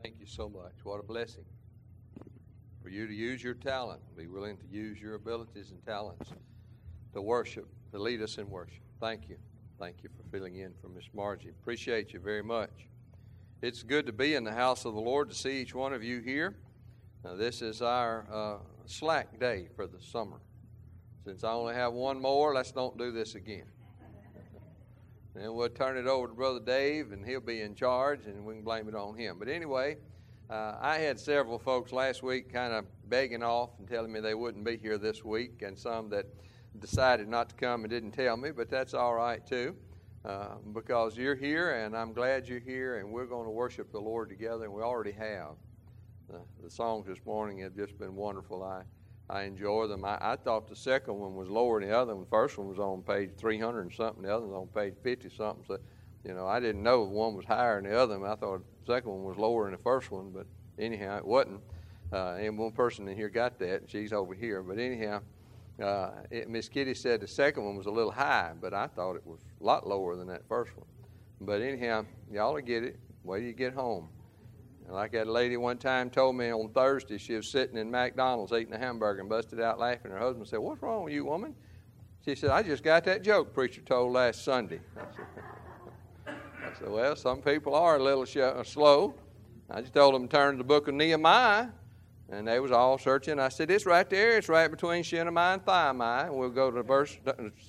Thank you so much. What a blessing for you to use your talent, be willing to use your abilities and talents to worship, to lead us in worship. Thank you. Thank you for filling in for Miss Margie. Appreciate you very much. It's good to be in the house of the Lord, to see each one of you here. Now, this is our slack day for the summer. Since I only have one more, let's don't do this again. And we'll turn it over to Brother Dave, and he'll be in charge, and we can blame it on him. But anyway, I had several folks last week kind of begging off and telling me they wouldn't be here this week, and some that decided not to come and didn't tell me, but that's all right too, because you're here, and I'm glad you're here, and we're going to worship the Lord together, and we already have. The songs this morning have just been wonderful. I enjoy them. I thought the second one was lower than the other one. The first one was on page 300 and something. The other one was on page 50 something. So, I didn't know one was higher than the other one. I thought the second one was lower than the first one, but anyhow, it wasn't. And one person in here got that, and she's over here. But anyhow, Miss Kitty said the second one was a little high, but I thought it was a lot lower than that first one. But anyhow, y'all will get it. Wait till you get home. Like that lady one time told me on Thursday, she was sitting in McDonald's eating a hamburger and busted out laughing. Her husband said, "What's wrong with you, woman?" She said, "I just got that joke preacher told last Sunday." I said, "Well, some people are a little slow." I just told them to turn to the book of Nehemiah, and they was all searching. I said, "It's right there. It's right between Shinamai and Thyamai." And we'll go to the verse.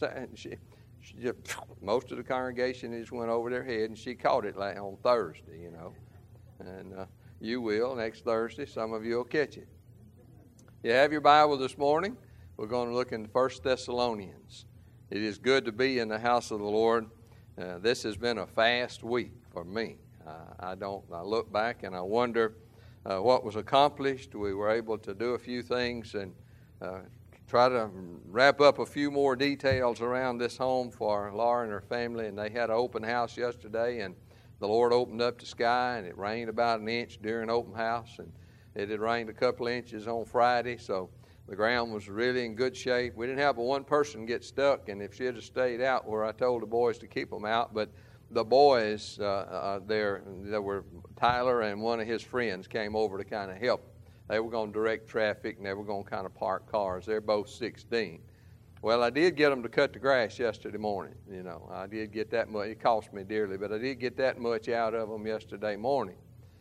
Most of the congregation just went over their head, and she caught it like on Thursday, And you will next Thursday. Some of you will catch it. You have your Bible this morning. We're going to look in 1 Thessalonians. It is good to be in the house of the Lord. This has been a fast week for me. I look back and I wonder what was accomplished. We were able to do a few things and try to wrap up a few more details around this home for Laura and her family. And they had an open house yesterday, and the Lord opened up the sky, and it rained about an inch during open house, and it had rained a couple of inches on Friday, so the ground was really in good shape. We didn't have one person get stuck, and if she had stayed out where I told the boys to keep them out, but the boys there were Tyler and one of his friends came over to kind of help. They were going to direct traffic, and they were going to kind of park cars. They're both 16. Well, I did get them to cut the grass yesterday morning. I did get that much. It cost me dearly, but I did get that much out of them yesterday morning.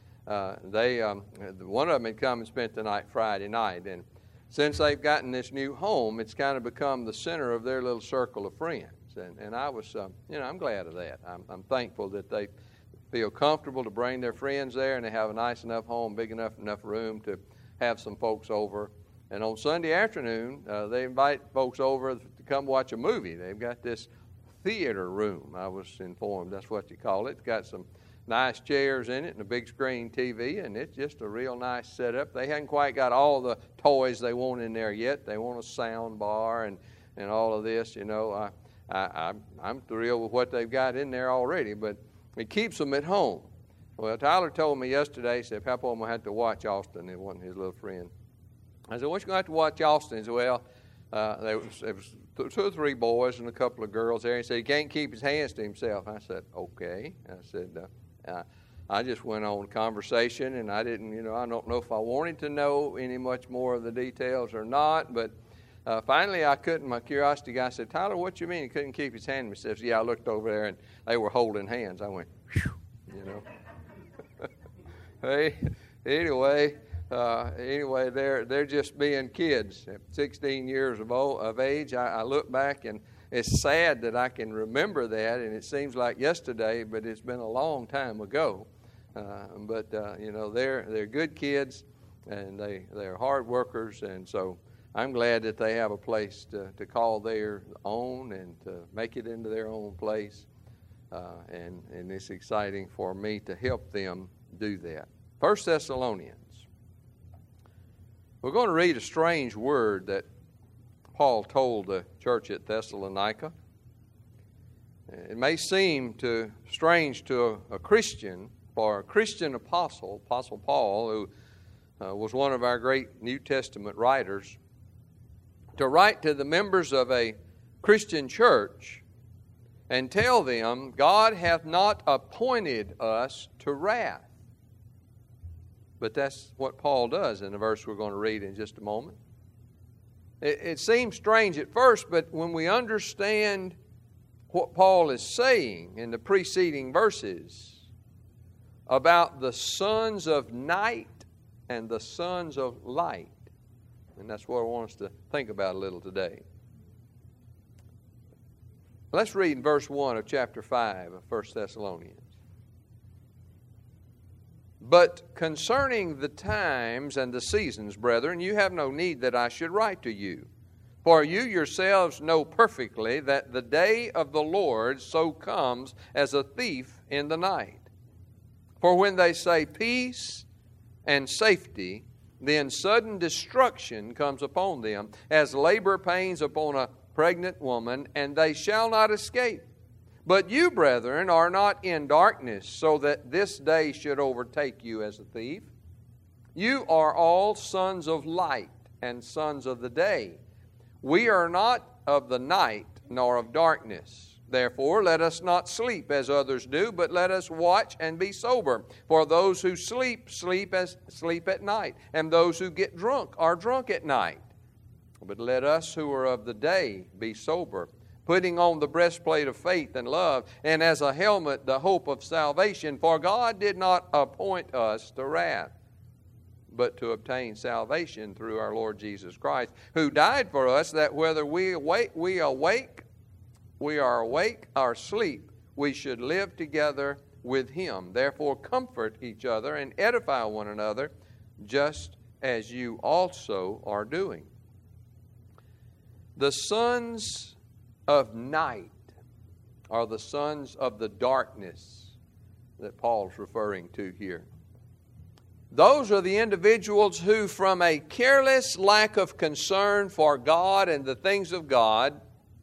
One of them had come and spent the night Friday night, and since they've gotten this new home, it's kind of become the center of their little circle of friends. And I was, I'm glad of that. I'm thankful that they feel comfortable to bring their friends there, and they have a nice enough home, big enough room to have some folks over. And on Sunday afternoon, they invite folks over to come watch a movie. They've got this theater room, I was informed. That's what you call it. It's got some nice chairs in it and a big screen TV, and it's just a real nice setup. They haven't quite got all the toys they want in there yet. They want a sound bar and all of this. I'm thrilled with what they've got in there already, but it keeps them at home. Well, Tyler told me yesterday, he said, "Papa, I'm going to have to watch Austin." It wasn't his little friend. I said, "What you going to have to watch Austin?" He said, "Well, there was 2 or 3 boys and a couple of girls there." He said, "He can't keep his hands to himself." I said, "Okay." I said, I just went on conversation, and I didn't, I don't know if I wanted to know any much more of the details or not, but finally I couldn't. My curiosity guy said, "Tyler, what you mean he couldn't keep his hand?" He says, "Yeah, I looked over there, and they were holding hands." I went, "Phew," Hey, anyway, they're just being kids. At 16 years of age, I look back, and it's sad that I can remember that, and it seems like yesterday, but it's been a long time ago. But they're good kids, and they're hard workers, and so I'm glad that they have a place to call their own and to make it into their own place, and it's exciting for me to help them do that. 1 Thessalonians. We're going to read a strange word that Paul told the church at Thessalonica. It may seem strange to a Christian, for a Christian apostle, Apostle Paul, who was one of our great New Testament writers, to write to the members of a Christian church and tell them, "God hath not appointed us to wrath, But that's what Paul does in the verse we're going to read in just a moment. It seems strange at first, but when we understand what Paul is saying in the preceding verses about the sons of night and the sons of light, and that's what I want us to think about a little today. Let's read in verse 1 of chapter 5 of 1 Thessalonians. But concerning the times and the seasons, brethren, you have no need that I should write to you. For you yourselves know perfectly that the day of the Lord so comes as a thief in the night. For when they say peace and safety, then sudden destruction comes upon them, as labor pains upon a pregnant woman, and they shall not escape. But you, brethren, are not in darkness, so that this day should overtake you as a thief. You are all sons of light and sons of the day. We are not of the night, nor of darkness. Therefore, let us not sleep as others do, but let us watch and be sober. For those who sleep at night, and those who get drunk are drunk at night. But let us who are of the day be sober, putting on the breastplate of faith and love, and as a helmet the hope of salvation. For God did not appoint us to wrath, but to obtain salvation through our Lord Jesus Christ, who died for us, that whether we are awake or sleep, we should live together with Him. Therefore comfort each other and edify one another, just as you also are doing. The sons of night are the sons of the darkness that Paul's referring to here. Those are the individuals who, from a careless lack of concern for God and the things of God,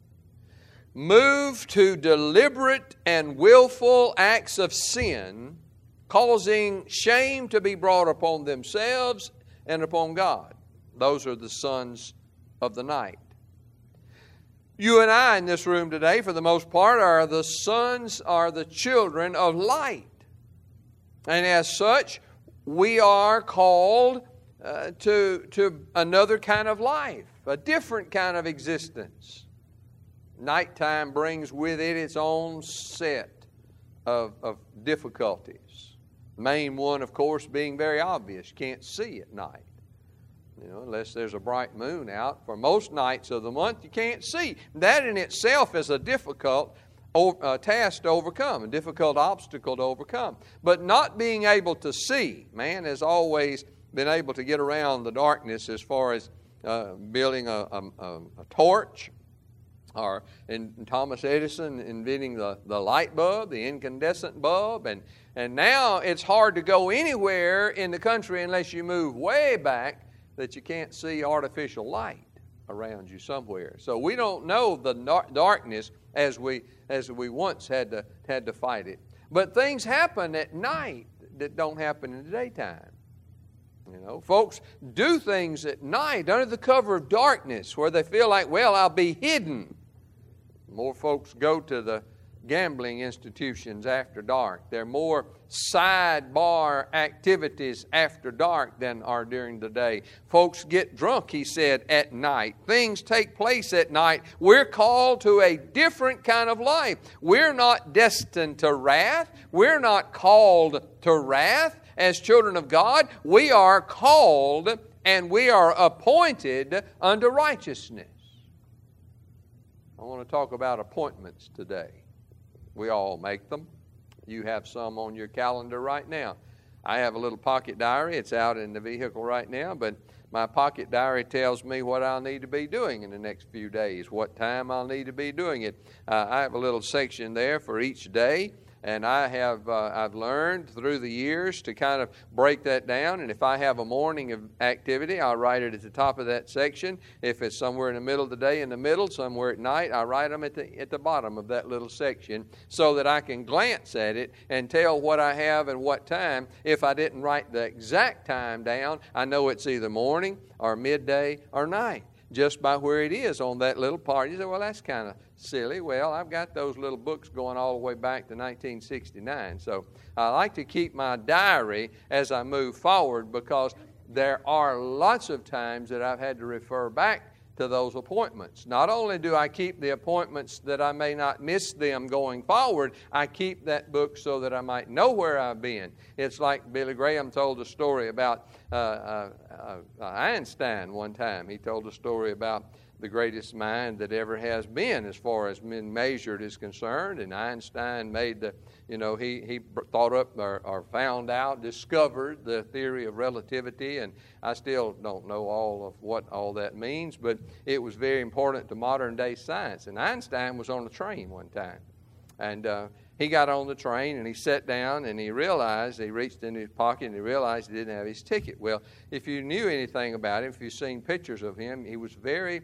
move to deliberate and willful acts of sin, causing shame to be brought upon themselves and upon God. Those are the sons of the night. You and I in this room today, for the most part, are the children of light. And as such, we are called to another kind of life, a different kind of existence. Nighttime brings with it its own set of difficulties. Main one, of course, being very obvious. You can't see at night. Unless there's a bright moon out. For most nights of the month, you can't see. That in itself is a difficult task to overcome, a difficult obstacle to overcome. But not being able to see, man has always been able to get around the darkness as far as building a torch, or in Thomas Edison inventing the light bulb, the incandescent bulb, and now it's hard to go anywhere in the country unless you move way back that you can't see artificial light around you somewhere. So we don't know the darkness as we once had to fight it. But things happen at night that don't happen in the daytime. Folks do things at night under the cover of darkness where they feel like, well, I'll be hidden. More folks go to the gambling institutions after dark. There are more sidebar activities after dark than are during the day. Folks get drunk, he said, at night. Things take place at night. We're called to a different kind of life. We're not destined to wrath. We're not called to wrath as children of God. We are called and we are appointed unto righteousness. I want to talk about appointments today. We all make them. You have some on your calendar right now. I have a little pocket diary. It's out in the vehicle right now, but my pocket diary tells me what I'll need to be doing in the next few days, what time I'll need to be doing it. I have a little section there for each day, and I've learned through the years to kind of break that down. And if I have a morning of activity, I'll write it at the top of that section. If it's somewhere in the middle of the day, in the middle, somewhere at night, I write them at the bottom of that little section so that I can glance at it and tell what I have and what time. If I didn't write the exact time down, I know it's either morning or midday or night, just by where it is on that little part. You say, well, that's kind of silly. Well, I've got those little books going all the way back to 1969. So I like to keep my diary as I move forward, because there are lots of times that I've had to refer back to those appointments. Not only do I keep the appointments that I may not miss them going forward, I keep that book so that I might know where I've been. It's like Billy Graham told a story about Einstein one time. He told a story about the greatest mind that ever has been as far as men measured is concerned. And Einstein made the, he thought up or found out, discovered the theory of relativity. And I still don't know all of what all that means, but it was very important to modern day science. And Einstein was on a train one time. And he got on the train and he sat down and he reached in his pocket and he realized he didn't have his ticket. Well, if you knew anything about him, if you've seen pictures of him, he was very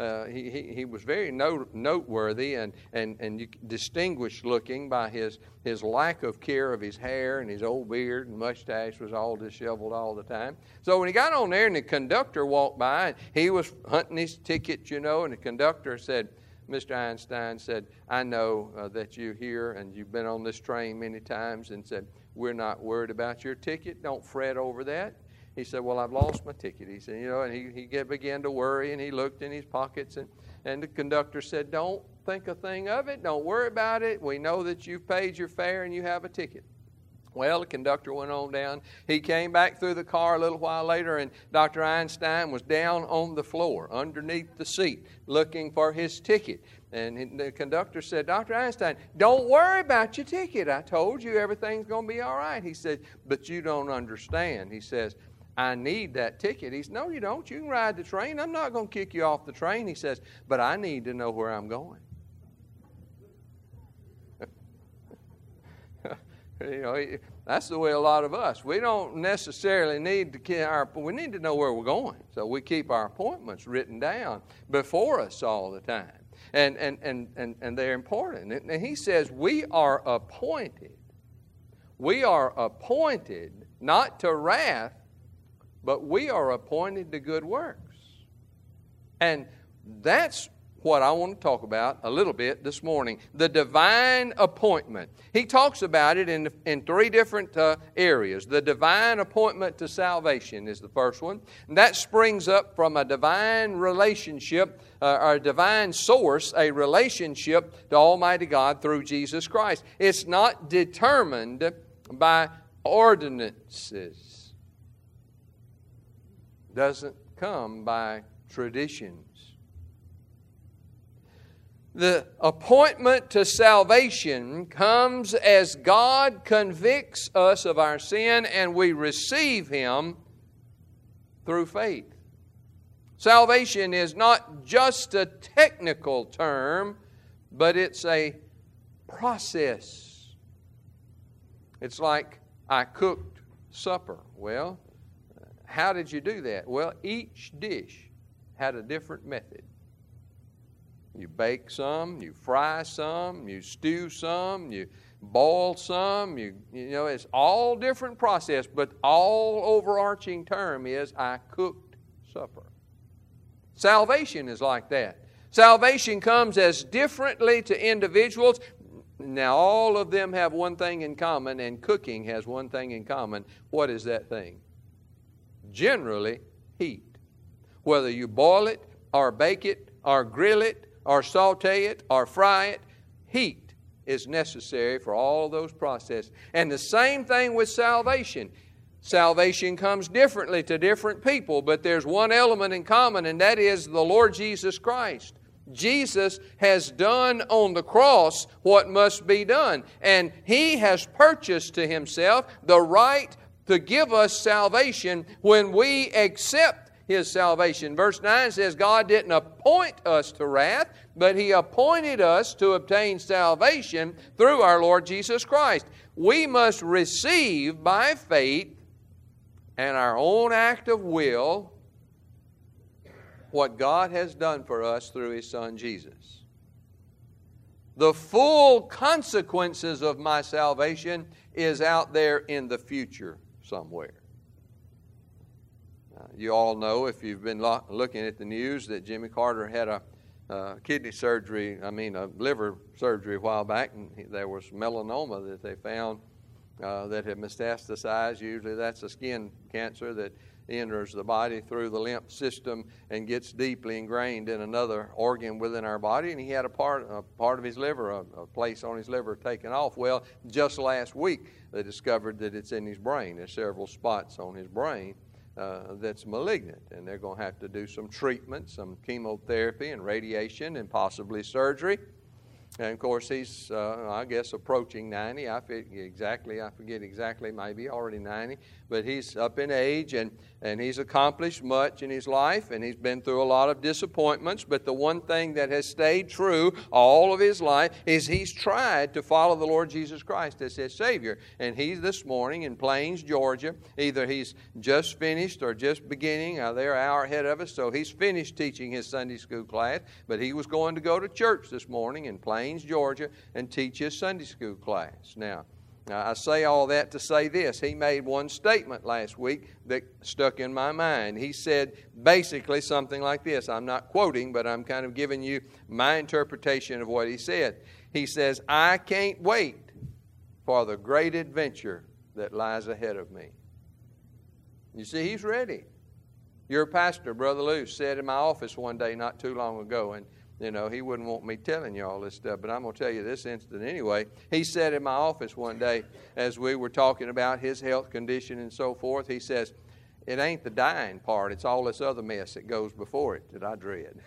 noteworthy and distinguished looking by his lack of care of his hair, and his old beard and mustache was all disheveled all the time. So when he got on there and the conductor walked by, and he was hunting his ticket, and the conductor said, Mr. Einstein said, I know that you're here and you've been on this train many times, and said, we're not worried about your ticket. Don't fret over that. He said, well, I've lost my ticket. He said, and he began to worry, and he looked in his pockets, and the conductor said, don't think a thing of it. Don't worry about it. We know that you've paid your fare and you have a ticket. Well, the conductor went on down. He came back through the car a little while later, and Dr. Einstein was down on the floor underneath the seat looking for his ticket. And the conductor said, Dr. Einstein, don't worry about your ticket. I told you everything's going to be all right. He said, but you don't understand. He says, I need that ticket. He said, no, you don't. You can ride the train. I'm not going to kick you off the train. He says, but I need to know where I'm going. That's the way a lot of us. We don't necessarily need we need to know where we're going. So we keep our appointments written down before us all the time. And they're important. And he says we are appointed. We are appointed not to wrath, but we are appointed to good works. And that's what I want to talk about a little bit this morning, the divine appointment. He talks about it in three different areas. The divine appointment to salvation is the first one. And that springs up from a divine relationship, or a divine source, a relationship to Almighty God through Jesus Christ. It's not determined by ordinances. Doesn't come by traditions. The appointment to salvation comes as God convicts us of our sin and we receive Him through faith. Salvation is not just a technical term, but it's a process. It's like I cooked supper. Well, how did you do that? Well, each dish had a different method. You bake some, you fry some, you stew some, you boil some, it's all different process, but all overarching term is I cooked supper. Salvation is like that. Salvation comes as differently to individuals. Now, all of them have one thing in common, and cooking has one thing in common. What is that thing? Generally, heat. Whether you boil it, or bake it, or grill it, or saute it, or fry it, heat is necessary for all those processes. And the same thing with salvation. Salvation comes differently to different people, but there's one element in common, and that is the Lord Jesus Christ. Jesus has done on the cross what must be done, and He has purchased to Himself the right to give us salvation when we accept His salvation. Verse 9 says, God didn't appoint us to wrath, but He appointed us to obtain salvation through our Lord Jesus Christ. We must receive by faith and our own act of will what God has done for us through His Son Jesus. The full consequences of my salvation is out there in the future somewhere. You all know, if you've been looking at the news, that Jimmy Carter had kidney surgery, liver surgery a while back, and there was melanoma that they found that had metastasized. Usually that's a skin cancer that enters the body through the lymph system and gets deeply ingrained in another organ within our body. And he had a part of his liver, a place on his liver taken off. Well, just last week they discovered that it's in his brain. There's several spots on his brain that's malignant, and they're going to have to do some treatment, some chemotherapy and radiation and possibly surgery. And of course, he's, I guess, approaching 90. I forget exactly, maybe already 90. But he's up in age, and he's accomplished much in his life, and he's been through a lot of disappointments. But the one thing that has stayed true all of his life is he's tried to follow the Lord Jesus Christ as his Savior. And he's this morning in Plains, Georgia. Either he's just finished or just beginning. They're an hour ahead of us, so he's finished teaching his Sunday school class. But he was going to go to church this morning in Plains, Georgia, and teach his Sunday school class. Now, I say all that to say this. He made one statement last week that stuck in my mind. He said basically something like this. I'm not quoting, but I'm kind of giving you my interpretation of what he said. He says, I can't wait for the great adventure that lies ahead of me. You see, he's ready. Your pastor, Brother Lou, said in my office one day not too long ago, and he wouldn't want me telling you all this stuff, but I'm going to tell you this instant anyway. He said in my office one day, as we were talking about his health condition and so forth, he says, it ain't the dying part, it's all this other mess that goes before it that I dread.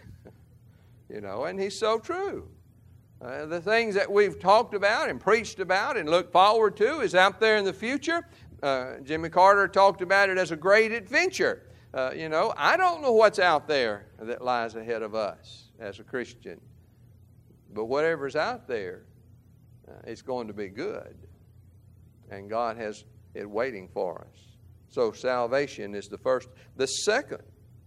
And he's so true. The things that we've talked about and preached about and looked forward to is out there in the future. Jimmy Carter talked about it as a great adventure. I don't know what's out there that lies ahead of us as a Christian. But whatever's out there, it's going to be good. And God has it waiting for us. So salvation is the first. The second,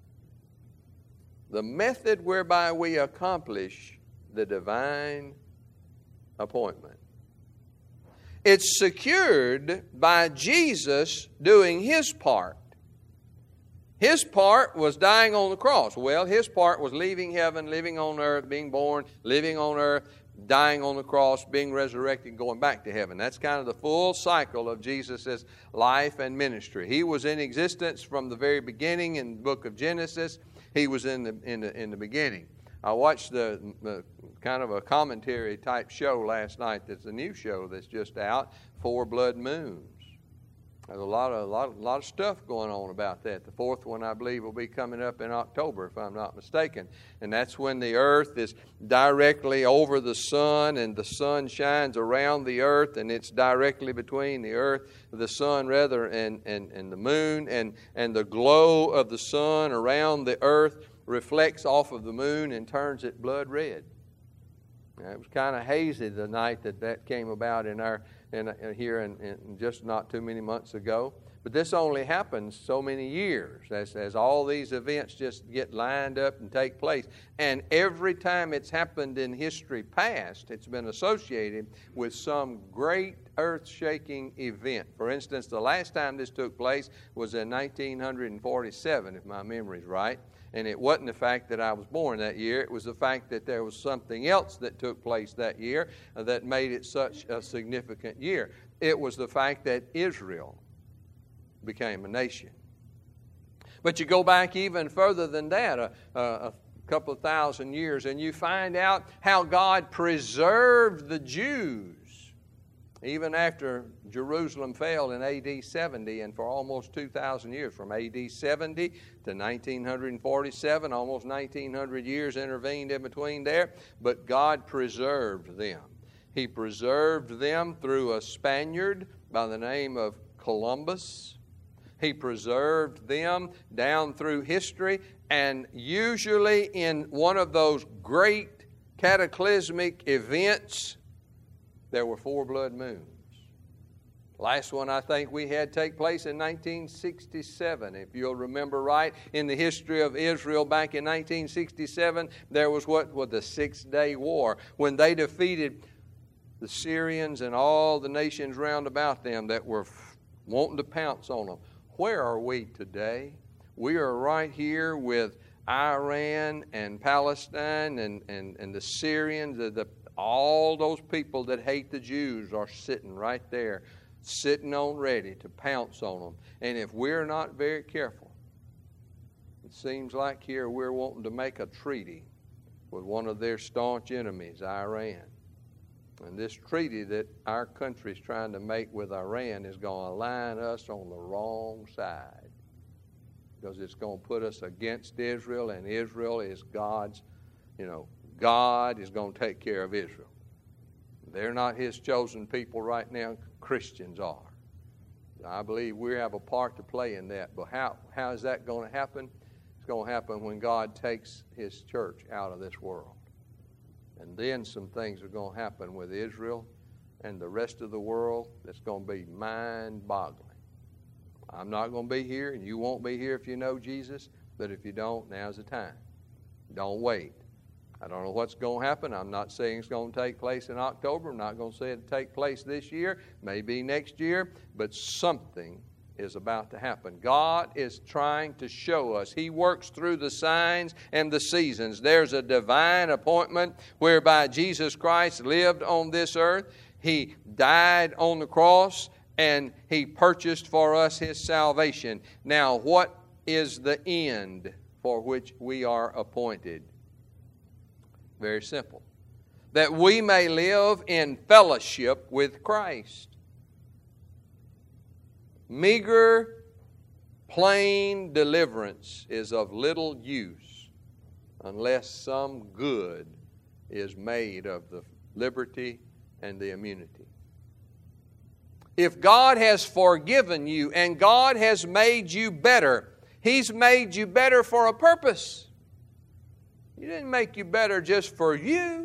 the method whereby we accomplish the divine appointment. It's secured by Jesus doing His part. His part was dying on the cross. Well, His part was leaving heaven, living on earth, being born, living on earth, dying on the cross, being resurrected, going back to heaven. That's kind of the full cycle of Jesus' life and ministry. He was in existence from the very beginning in the book of Genesis. He was in the beginning. I watched the kind of a commentary type show last night. That's a new show that's just out, Four Blood Moons. There's a lot of stuff going on about that. The fourth one, I believe, will be coming up in October, if I'm not mistaken. And that's when the earth is directly over the sun, and the sun shines around the earth, and it's directly between the earth, the sun rather, and the moon, and the glow of the sun around the earth reflects off of the moon and turns it blood red. It was kind of hazy the night that came about here in just not too many months ago. But this only happens so many years as all these events just get lined up and take place. And every time it's happened in history past, it's been associated with some great earth-shaking event. For instance, the last time this took place was in 1947, if my memory's right. And it wasn't the fact that I was born that year. It was the fact that there was something else that took place that year that made it such a significant year. It was the fact that Israel became a nation. But you go back even further than that, a couple of thousand years, and you find out how God preserved the Jews even after Jerusalem fell in A.D. 70, and for almost 2,000 years, from A.D. 70 to 1947, almost 1,900 years intervened in between there, but God preserved them. He preserved them through a Spaniard by the name of Columbus. He preserved them down through history, and usually in one of those great cataclysmic events, there were four blood moons. Last one I think we had take place in 1967. If you'll remember right, in the history of Israel back in 1967, there was what was the 6-day war, when they defeated the Syrians and all the nations round about them that were wanting to pounce on them. Where are we today? We are right here with Iran and Palestine and the Syrians, all those people that hate the Jews are sitting right there, sitting on ready to pounce on them. And if we're not very careful, it seems like here we're wanting to make a treaty with one of their staunch enemies, Iran. And this treaty that our country is trying to make with Iran is going to line us on the wrong side, because it's going to put us against Israel, and Israel is God's, God is going to take care of Israel. They're not His chosen people right now. Christians are. I believe we have a part to play in that. But how is that going to happen? It's going to happen when God takes His church out of this world. And then some things are going to happen with Israel and the rest of the world that's going to be mind-boggling. I'm not going to be here, and you won't be here if you know Jesus. But if you don't, now's the time. Don't wait. I don't know what's going to happen. I'm not saying it's going to take place in October. I'm not going to say it'll take place this year, maybe next year, but something is about to happen. God is trying to show us. He works through the signs and the seasons. There's a divine appointment whereby Jesus Christ lived on this earth. He died on the cross, and He purchased for us His salvation. Now, what is the end for which we are appointed? Very simple. That we may live in fellowship with Christ. Meager, plain deliverance is of little use unless some good is made of the liberty and the immunity. If God has forgiven you and God has made you better, He's made you better for a purpose. He didn't make you better just for you.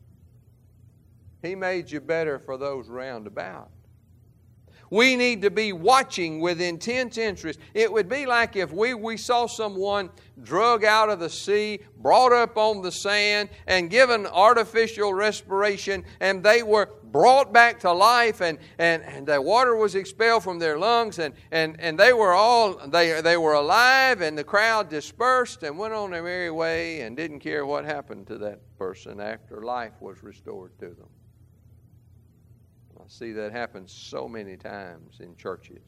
He made you better for those round about. We need to be watching with intense interest. It would be like if we saw someone drug out of the sea, brought up on the sand, and given artificial respiration, and they were brought back to life, and the water was expelled from their lungs, and they were alive, and the crowd dispersed and went on their merry way and didn't care what happened to that person after life was restored to them. I see that happen so many times in churches.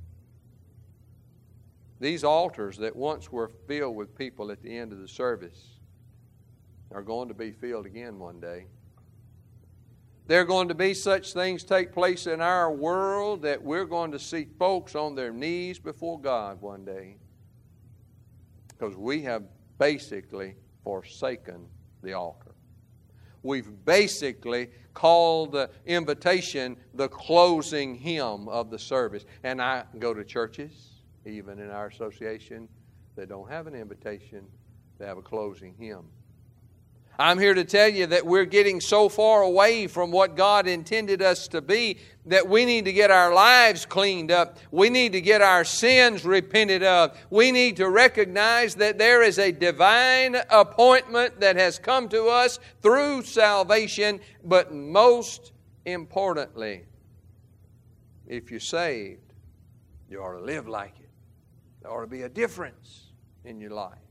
These altars that once were filled with people at the end of the service are going to be filled again one day. There are going to be such things take place in our world that we're going to see folks on their knees before God one day, because we have basically forsaken the altar. We've basically called the invitation the closing hymn of the service. And I go to churches, even in our association, that don't have an invitation to have a closing hymn. I'm here to tell you that we're getting so far away from what God intended us to be that we need to get our lives cleaned up. We need to get our sins repented of. We need to recognize that there is a divine appointment that has come to us through salvation. But most importantly, if you're saved, you ought to live like it. There ought to be a difference in your life.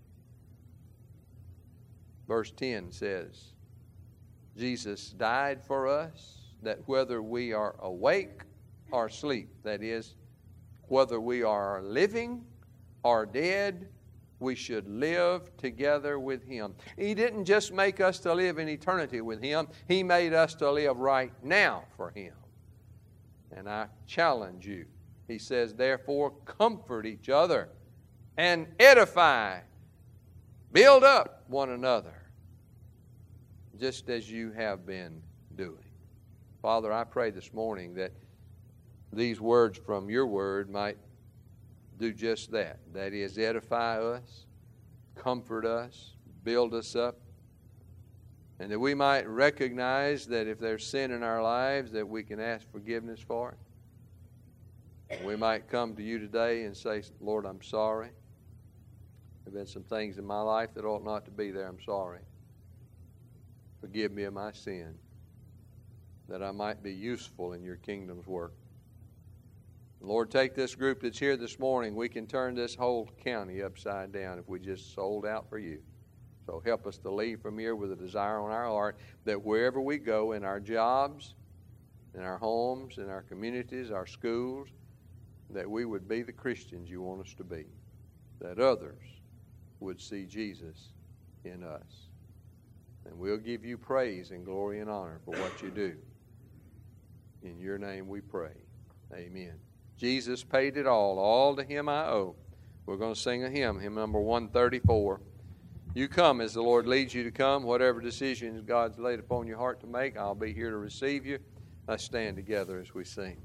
Verse 10 says, Jesus died for us, that whether we are awake or asleep, that is, whether we are living or dead, we should live together with Him. He didn't just make us to live in eternity with Him. He made us to live right now for Him. And I challenge you. He says, therefore, comfort each other and edify, build up one another, just as you have been doing. Father, I pray this morning that these words from your word might do just that. That is, edify us, comfort us, build us up, and that we might recognize that if there's sin in our lives, that we can ask forgiveness for it. And we might come to you today and say, Lord, I'm sorry. There have been some things in my life that ought not to be there. I'm sorry. Forgive me of my sin, that I might be useful in your kingdom's work. Lord, take this group that's here this morning. We can turn this whole county upside down if we just sold out for you. So help us to leave from here with a desire on our heart that wherever we go, in our jobs, in our homes, in our communities, our schools, that we would be the Christians you want us to be, that others would see Jesus in us. And we'll give you praise and glory and honor for what you do. In your name we pray. Amen. Jesus paid it all to him I owe. We're going to sing a hymn number 134. You come as the Lord leads you to come. Whatever decisions God's laid upon your heart to make, I'll be here to receive you. Let's stand together as we sing.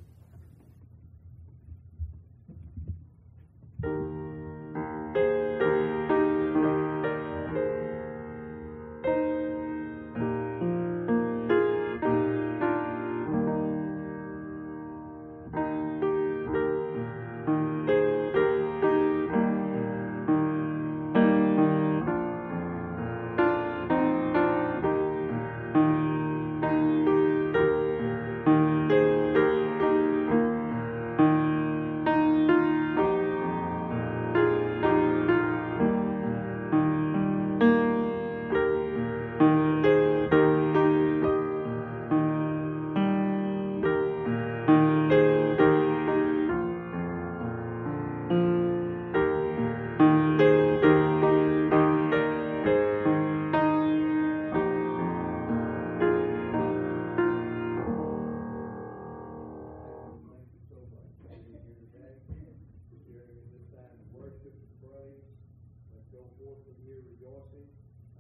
Let's go forth from here rejoicing.